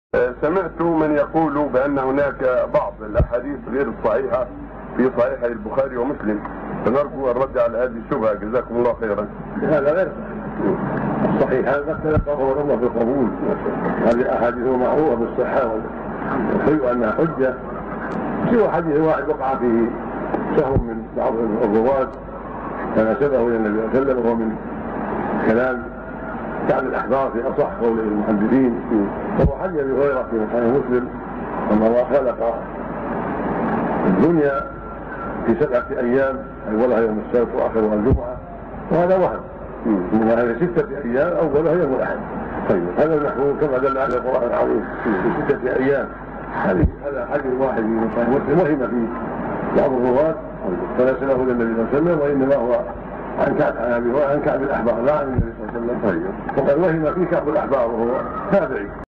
سمعت من يقول بأن هناك بعض الأحاديث غير الصحيحة في صحيح البخاري ومسلم، فنرجو الرد على هذه الشبهة. جزاكم الله خيرا. هذا غير صحيح، هذا اختلف الله في القبول. هذه أحاديث معروفة بالصحة والحلو أنها حجة، سوى حديث واحد وقع فيه سهو من بعض الرواة فنسبه إلى النبي صلى الله عليه وسلم، وهو من كلام كعب الأحبار في أصح قول المحدثين، وهو حديث أبي هريرة في صحيح مسلم أن الله خلق الدنيا في 7 أيام، أولها يوم السبت وآخرها الجمعة، وهذا وهم. إنما هذه 6 أيام أولها يوم الأحد. طيب هذا المحمول كما دل على القرآن العظيم في 6 أيام. هذا حديث واحد من صحيح مسلم وهم فيه بعض الرواة فنسبه إلى النبي صلى الله عليه وسلم، وإنما هو عن كعب الأحبار لا عن النبي صلى الله عليه وسلم. وقد وهم فيه كعب الأحبار وهو تابعي.